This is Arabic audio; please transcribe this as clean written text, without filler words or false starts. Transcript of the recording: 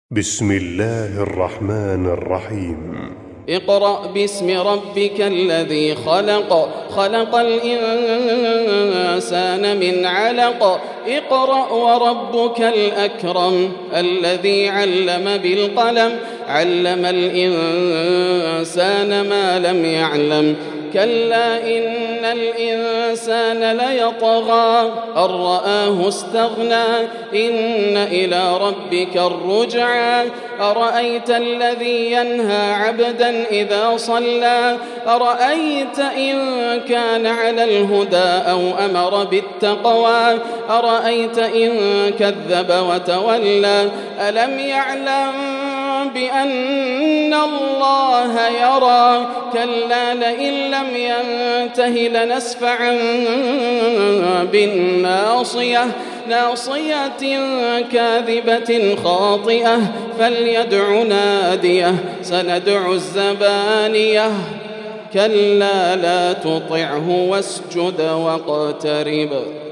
بسم الله الرحمن الرحيم. اقرأ باسم ربك الذي خلق، خلق الإنسان من علق. اقرأ وربك الأكرم الذي علم بالقلم، علم الإنسان ما لم يعلم. كلا إن الإنسان ليطغى أن رآه استغنى، إن إلى ربك الرجعى. أرأيت الذي ينهى عبدا إذا صلى، أرأيت إن كان على الهدى أو أمر بالتقوى، أرأيت إن كذب وتولى. ألم يعلم بأن الله يرى، كلا لئن لم ينته لنسفعا بالناصية، ناصية كاذبة خاطئة، فليدع ناديه سندع الزبانية. كلا لا تطعه واسجد واقترب.